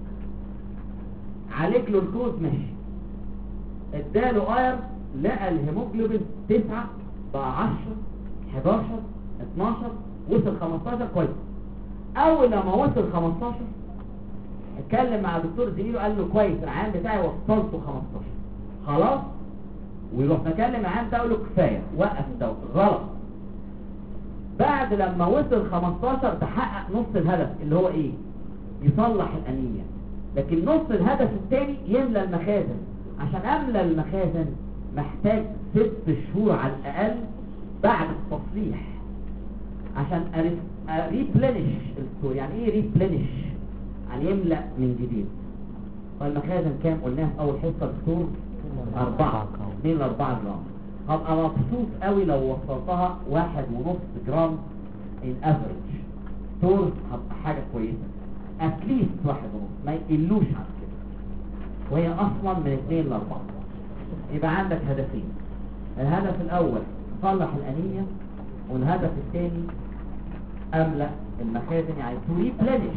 عالج له الكوز ماشي، اداله ايرون لقى الهيموجلوبين 9 بقى 10 11 12 وصل 15 كويس. اول لما وصل 15 اتكلم مع دكتور زميله قال له كويس العيان بتاعي وصلته 15 خلاص، ويروح مكلم العيان بتاعه يقول له كفايه وقف الدواء. غلط. بعد لما وصل 15 تحقق نص الهدف اللي هو ايه؟ يصلح الانيميا. لكن نص الهدف الثاني يملى المخازن. عشان املى المخازن محتاج 6 شهور على الاقل بعد التصليح عشان ريبلينش الستور. يعني ايه ريبلينش؟ يعني يملأ من جديد. والمخازن كام قلناها في اول حصه؟ الستور 4 2 ل 4 جرام. هبقى مبسوط قوي لو وصلتها 1.5 جرام ان افريج ستور، هبقى حاجه كويسه. اتليست 1.5 ما يقلوش عن كده، وهي اصلا من 2 ل 4. يبقى عندك هدفين، الهدف الاول تصلح الانيميا، والهدف الثاني املأ المخازن، يعني تو ريبلينش.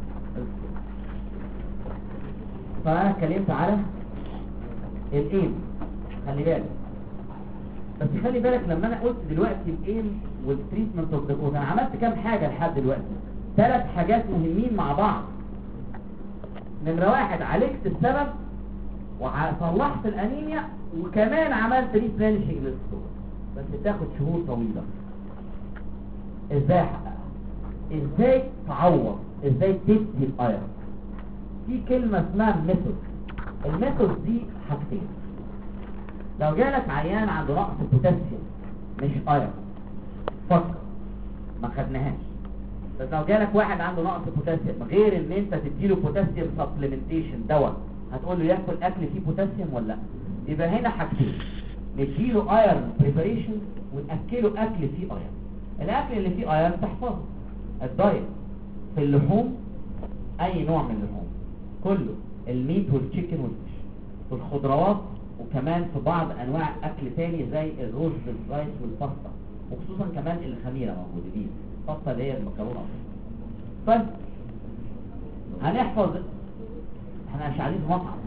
فانا اتكلمت على الايم، خلي بالك بس خلي بالك لما انا قلت دلوقتي الايم والتريتمنت اوف ذا كوز، انا عملت كام حاجه لحد دلوقتي؟ 3 حاجات مهمين مع بعض. نمره 1 عالجت السبب وصلحت الانيميا، وكمان عملت ريبلينشنج للستور، بس بتاخد شهور طويله. ازاي احققها؟ ازاي تعوض؟ ازاي تدي الايرون؟ في كلمه اسمها ميثود. الميثود دي حاجتين. لو جالك عيان عنده نقص بوتاسيوم مش ايرون، فكر ما خدناهاش. بس لو جالك واحد عنده نقص بوتاسيوم غير ان انت تديله بوتاسيوم سبلمنتيشن دواء، هتقول له ياكل اكل فيه بوتاسيوم ولا لا؟ يبقى هنا حاجتين، نديله ايرون بريباريشن وناكله اكل فيه ايرون. الاكل اللي فيه ايرون تحفظه، الدايت في اللحوم، اي نوع من اللحوم كله، الميت والتشيكن والفيش، والخضروات، وكمان في بعض انواع اكل تاني زي الرز والرايس والباستا، وخصوصا كمان الخميره موجوده دي الباستا اللي هي المكرونه. طيب هنحفظ، احنا مش قاعدين في مطعم.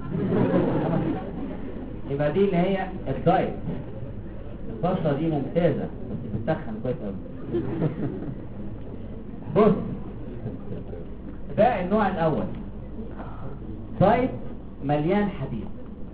يبقى دي اللي هي الدايت. الباستا دي ممتازه بس بتسخن كويس قوي. بص، ده النوع الاول، دايت مليان حديد.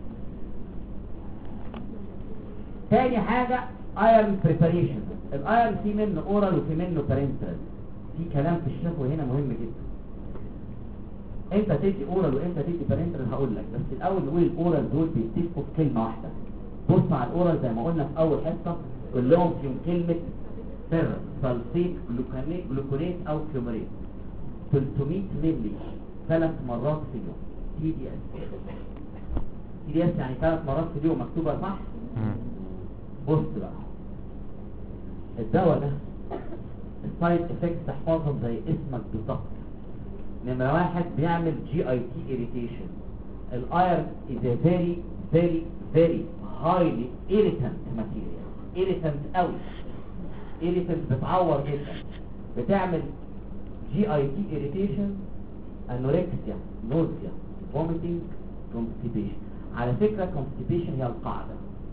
تاني حاجة ايرون بريباريشن. الايرون في منه اورال وفي منه بارنتال. في كلام في الشفوي هنا مهم جدا، انت تدي اورال وانت تدي بارنتال هقول لك، بس الاول نقول الاورال دول بيتفقوا في كلمة واحدة. بص على الاورال زي ما قلنا في اول حصة، كلهم فيهم كلمة سر، سلفيت، جلوكونات او كلومريت، 300 مللي 3 مرات في اليوم. تي دي اس، تي دي اس يعني 3 مرات في اليوم، مكتوبة صح؟ بص بقى، الدواء ده السايد افكت تحفظهم زي اسمك بالظبط. نمرة 1 بيعمل جي اي تي irritation. الايرون is a very very very highly irritant material. irritant قوي، irritant بتعور جدا، بتعمل جي اي تي irritation، انوركسيا، نوزيا، vomiting، constipation. على فكرة constipation هي القاعدة،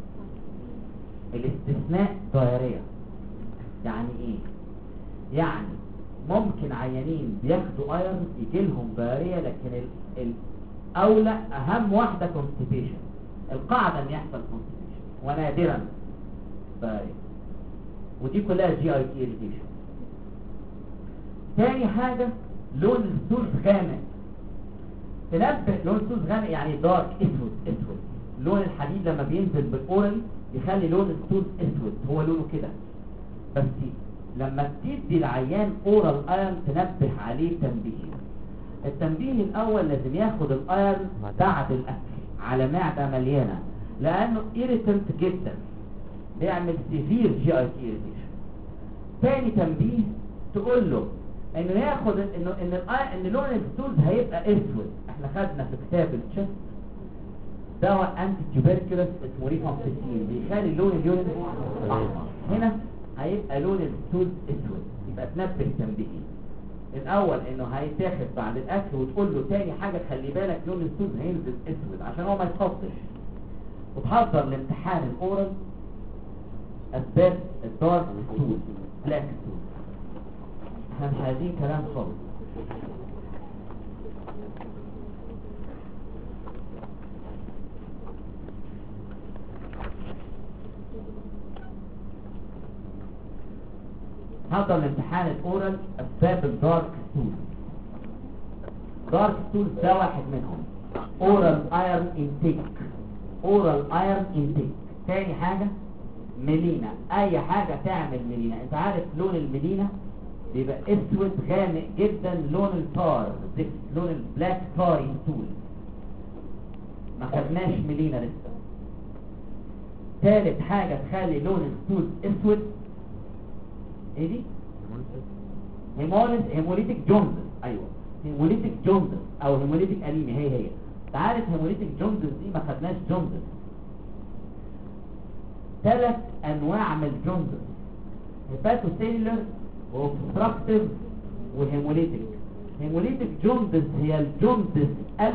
الاستثناء دايرية. يعني ايه؟ يعني ممكن عيانين بياخدوا ايرون يجي لهم دايرية، لكن الاولى اهم واحدة constipation. القاعدة ان يحصل constipation ونادرا دايرية، ودي كلها جي اي تي irritation. تاني حاجة لون السوس غامق. تنبه لون السوس غامق يعني دارك، اسود اسود. لون الحديد لما بينزل بالاورال يخلي لون السوس اسود، هو لونه كده. بس لما تدي العيان اورال ايرون تنبه عليه تنبيه. التنبيه الاول لازم ياخد الايرون بعد الاكل على معدة مليانة، لانه irritant جدا، بيعمل سيفير جي اي تي irritation. تاني تنبيه تقول له انه ياخد ان لون السوس هيبقى اسود. احنا خدنا في كتاب الشست دواء انتي تيوبركلوس اسمه ريفامبيسين بيخلي لون اليورين احمر، هنا هيبقى لون السوس اسود. يبقى تنبه تنبيه الاول انه هيتاخد بعد الاكل، وتقول له تاني حاجه خلي بالك لون السوس هينزل اسود عشان هو ما يتخضش. وتحضر لامتحان الاورال اسباب الدارك ستول، بلاك ستول. احنا مش عايزين كلام خالص. حضر الامتحان الاورال اسباب الدارك ستول. دارك ستول ده واحد منهم، اورال ايرون انتيك. اورال ايرون انتيك. تاني حاجة ميلينا، اي حاجة تعمل ميلينا. انت عارف لون الميلينا بيبقى اسود غامق جدا، لون التار، لون البلاك تاري ستول. ما خدناش ميلينا لسه. ثالث حاجة تخلي لون الستول اسود، ايه دي؟ هيموليتيك جونز. ايوه، هيموليتيك جوندس او هيموليتيك انيميا هي انت عارف هيموليتيك جوندس دي ما خدناش جوندس. 3 انواع من الجوندس: هيباتوسيلر وأوبستراكتيف وهيموليتيك. هيموليتيك جوندس هي الجوندس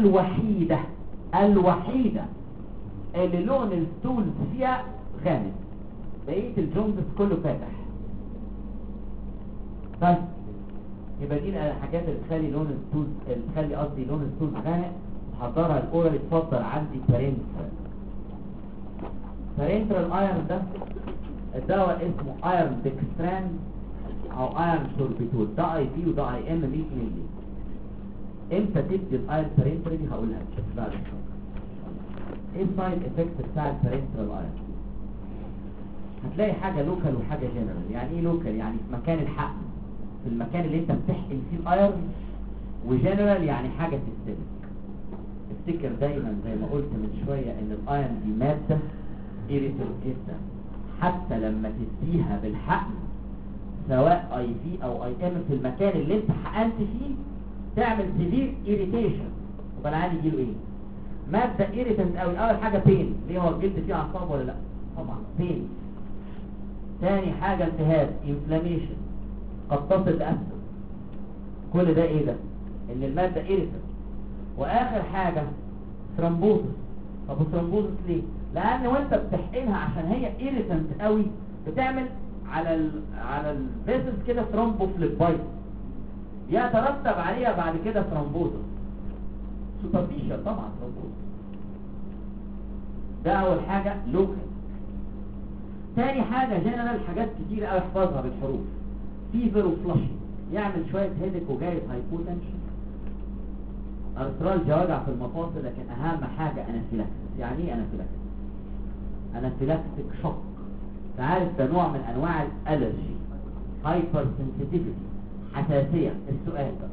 الوحيدة اللي لون الستولز فيها غامق، بقية الجوندس كله فاتح. بس يبقى دي الحاجات اللي تخلي لون الستولز، اللي تخلي قصدي لون الستولز غامق. حضرها الاورال. اتفضل عندي بارنترال ايرون. ده الدواء اسمه ايرون ديكستران او ايرون سوربيتول. ده اي بي وده اي ام 100 مللي. امتى تدي الايرون بارنترالي هقولها لك بعد شويه. ايه السايد افكت بتاع البارنترال ايرون؟ هتلاقي حاجه لوكال وحاجه جنرال. يعني ايه لوكال؟ يعني في مكان الحقن، في المكان اللي انت بتحقن فيه الايرون. وجنرال يعني حاجه تستهلك. افتكر دايما زي ما قلت من شويه ان الايرون دي ماده ايريتر جدا، حتى لما تديها بالحقن سواء اي في او اي ام في المكان اللي انت حقنت فيه تعمل سيفير ايريتيشن. طب العيان يجيله ايه؟ ماده ايريتنت قوي. اول حاجه بين، ليه هو الجلد فيه اعصاب ولا لا؟ طبعا بين. ثاني حاجه التهاب، انفلاميشن، قد تصل لأسر. كل ده ايه ده؟ ان الماده ايريتنت. واخر حاجه ثرومبوزس. طب الثرومبوزس ليه؟ لان وانت بتحقنها عشان هي ايريتنت قوي بتعمل على الفيسز كده ثرومبوفليبايتس، يترتب عليها بعد كده ثرومبوزس سوبرفيشال. طبعا ثرومبوزس ده اول حاجه لوكال. تاني حاجه جنرال، حاجات كتير قوي احفظها بالحروف. فيفر وفلاشنج، يعمل شويه هيدك وجايز هايبوتنشن، ارترال وجع في المفاصل. لكن اهم حاجه انافيلاكسس. يعني ايه انافيلاكسس؟ انافيلاكتيك شوك. تعرف ده نوع من انواع الالرجي، هايبر سنسيتيفيتي، حساسيه. السؤال بقى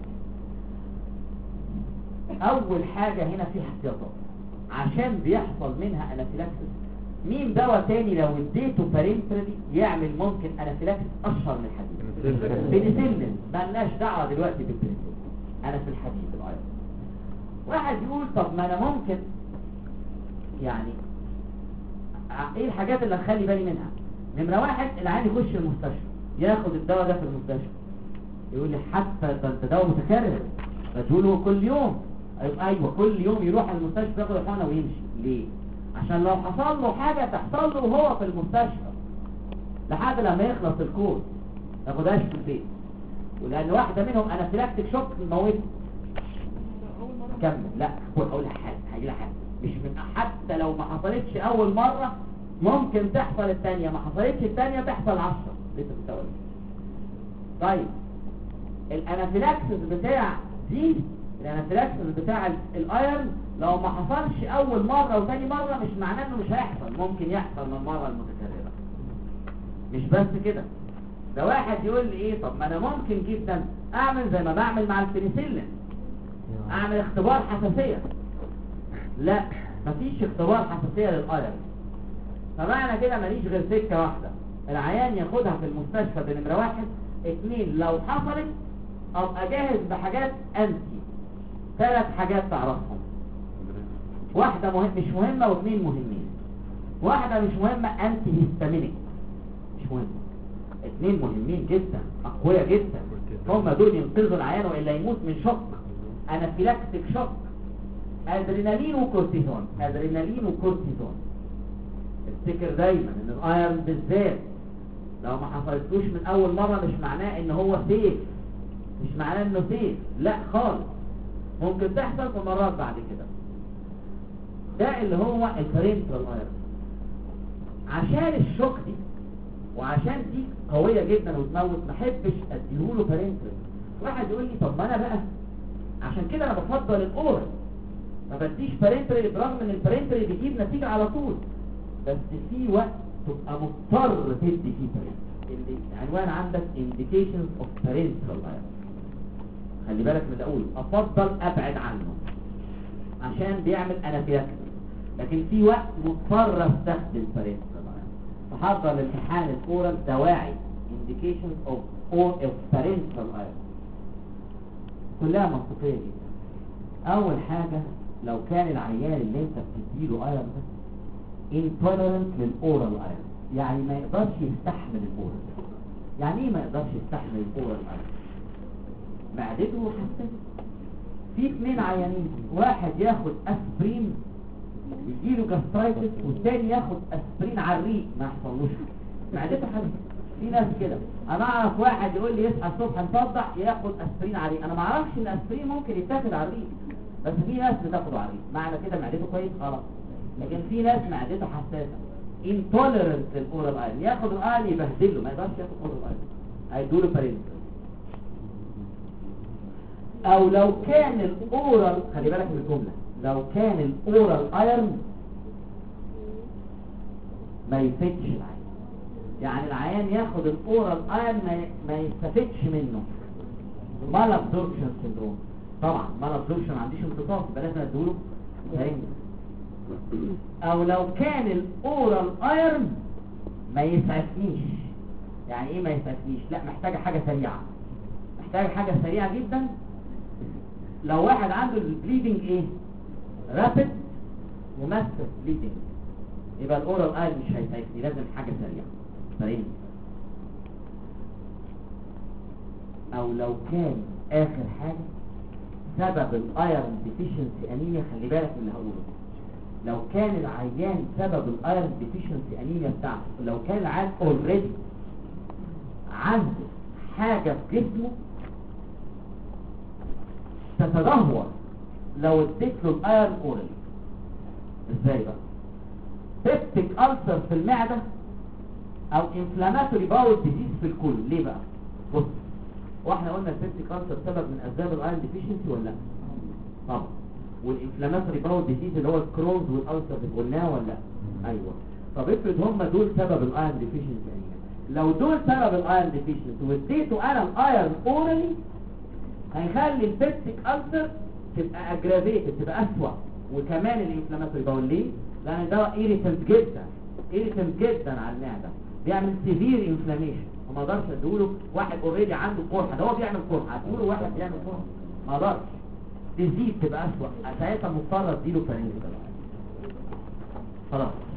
اول حاجه هنا في احتياطات عشان بيحصل منها انافيلاكسس. مين دواء تاني لو اديته بارنترالي يعمل ممكن انافيلاكسس اشهر من الحديد؟ بنسلين. مالناش دعوه دلوقتي بالبنسلين، انا في الحديد الايض. واحد يقول طب ما انا ممكن يعني ايه الحاجات اللي اخلي بالي منها؟ نمره واحد، العيان يخش المستشفى ياخد الدواء ده في المستشفى. يقول لي حتى ده انت دواء متكرر بديله كل يوم. ايوه كل يوم يروح المستشفى ياخد الحقنه ويمشي. ليه؟ عشان لو حصل له حاجه تحصل له وهو في المستشفى لحد لما يخلص الكورس ما ياخدهاش في البيت. ولان واحده منهم انافيلاكتيك شوك موته. كمل. لا هقول لك حاجه، هيجي لها حاجه مش من حتى لو ما حصلتش اول مره ممكن تحصل الثانيه، ما حصلتش الثانيه تحصل 10 لسه بتقول. طيب الانافيلاكسس بتاع دي، الانافيلاكسس بتاع الايرن لو ما حصلش اول مره وثاني مره مش معناه انه مش هيحصل، ممكن يحصل من المره المتكرره. مش بس كده، ده واحد يقول لي ايه؟ طب ما انا ممكن جدا اعمل زي ما بعمل مع البنسلين، اعمل اختبار حساسيه. لا مفيش اختبار حساسيه للايرن. فمعنى كده ماليش غير سكه واحده، العيان ياخدها في المستشفى بنمره 1. 2 لو حصلت ابقى جاهز بحاجات انتي. 3 حاجات تعرفهم، واحده مش مهمه واثنين مهمين. واحده مش مهمه انتي هيستامينيك مش مهمه، 2 مهمين جدا اقوياء جدا، هم دول ينقذوا العيان والا يموت من شوك. انافيلاكتيك شوك، ادرينالين وكورتيزون. ادرينالين وكورتيزون. افتكر دايما ان الايرن بالذات لو ما حصلتوش من اول مره مش معناه ان هو سيف، مش معناه انه سيف، لا خالص، ممكن تحصل في مرات بعد كده. ده اللي هو البارنترال ايرن. عشان الشوك دي وعشان دي قويه جدا وتموت ما احبش اديهوله بارنترال. واحد يقول لي طب ما انا بقى عشان كده انا بفضل الاورال ما بديش بارنترال، برغم ان البارنترال بيجيب نتيجه على طول، بس في وقت تبقى مضطر تدي فيه بارنترال. العنوان عندك indications of parental iron. خلي بالك من الاول، افضل ابعد عنه عشان بيعمل انافيلاكسيس، لكن في وقت مضطر استخدم parental iron. فحضر الامتحان الاورال دواعي indications of parental iron. كلها منطقيه جدا. اول حاجه لو كان العيان اللي انت بتديله ايرون ده intolerant للاورال ايرون، يعني ما يقدرش يستحمل الاورال. يعني ايه ما يقدرش يستحمل الاورال ايرون؟ معدته حساسه. في 2 عيانين، واحد ياخد اسبرين يجيله جاسترايتس، والتاني ياخد اسبرين على الريق ما يحصلوش، معدته حساسه. في ناس كده، انا اعرف واحد يقول لي يصحى الصبح مصدع ياخد اسبرين على الريق. انا ما اعرفش ان الاسبرين ممكن يتاخد على الريق، بس في ناس بتاخده على الريق، معنى كده معدته كويس خلاص. لكن في ناس معدته حساسه intolerant للاورال ايرون، ياخد الايرون يبهدله، ما يقدرش ياخد اورال ايرون، هيدوله بارينتال. او لو كان الاورال، خلي بالك من الجمله، لو كان الاورال ايرون ما يفتش العين، يعني العيان ياخد الاورال ايرون ما يستفدش منه، مال ابزوربشن سيندروم. طبعا مال ابزوربشن ما عنديش امتصاص، يبقى لازم ادوله بارينتال. او لو كان الاورال ايرون ما يسعفنيش. يعني ايه ما يسعفنيش؟ لا، محتاجه حاجه سريعه، محتاجه حاجه سريعه جدا. لو واحد عنده البليدنج ايه رابيد وماستر بليدنج، يبقى الاورال ايرون مش هيسعفني، لازم حاجه سريعه فاهم. او لو كان اخر حاجه سبب الايرون ديفيشنسي انيميا، خلي بالك من اللي هقوله. لو كان العيان سبب الايرون ديفيشنسي انيميا بتاعته، لو كان العيان اوريدي عنده حاجه في جسمه تتدهور لو اديت له الايرون اورالي. ازاي بقى؟ بيبتيك ألسر في المعده او انفلاماتوري باول ديزيز في الكولون. ليه بقى؟ بص، واحنا قلنا البيبتيك ألسر سبب من اسباب الايرون ديفيشنسي ولا لا؟ طبعا. والانفلاماتوري باول ديزيز اللي هو الكرونز والألسر قلناه ولا لا؟ ايوه. طب افرض هم دول سبب الايرون ديفيشنسي، لو دول سبب الايرون ديفيشنسي واديته انا الايرون اورالي، هيخلي البيبتيك ألسر تبقى اجرافيتد، تبقى اسوأ، وكمان الانفلاماتوري باول. ليه؟ لان ده ايريتنت جدا، ايريتنت جدا على المعده، بيعمل سيفير انفلاميشن، وما اقدرش اديله واحد اوريدي عنده قرحه، ده هو بيعمل قرحه، هتقوله واحد بيعمل قرحه؟ ما اقدرش، تزيد تبقى اسوأ، ساعتها مضطر اديله بارينتال. خلاص.